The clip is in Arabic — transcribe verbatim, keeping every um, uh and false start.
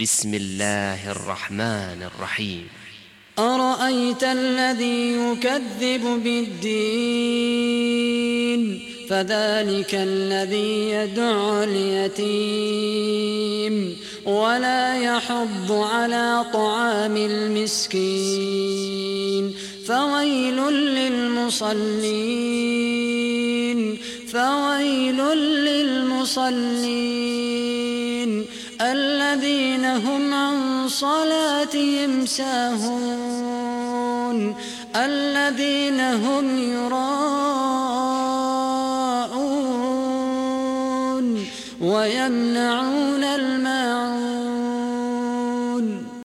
بسم الله الرحمن الرحيم. أرأيت الذي يكذب بالدين فذلك الذي يدع اليتيم ولا يحض على طعام المسكين فويل للمصلين فويل للمصلين الذين هم عن صلاتهم ساهون الذين هم يراءون ويمنعون الماء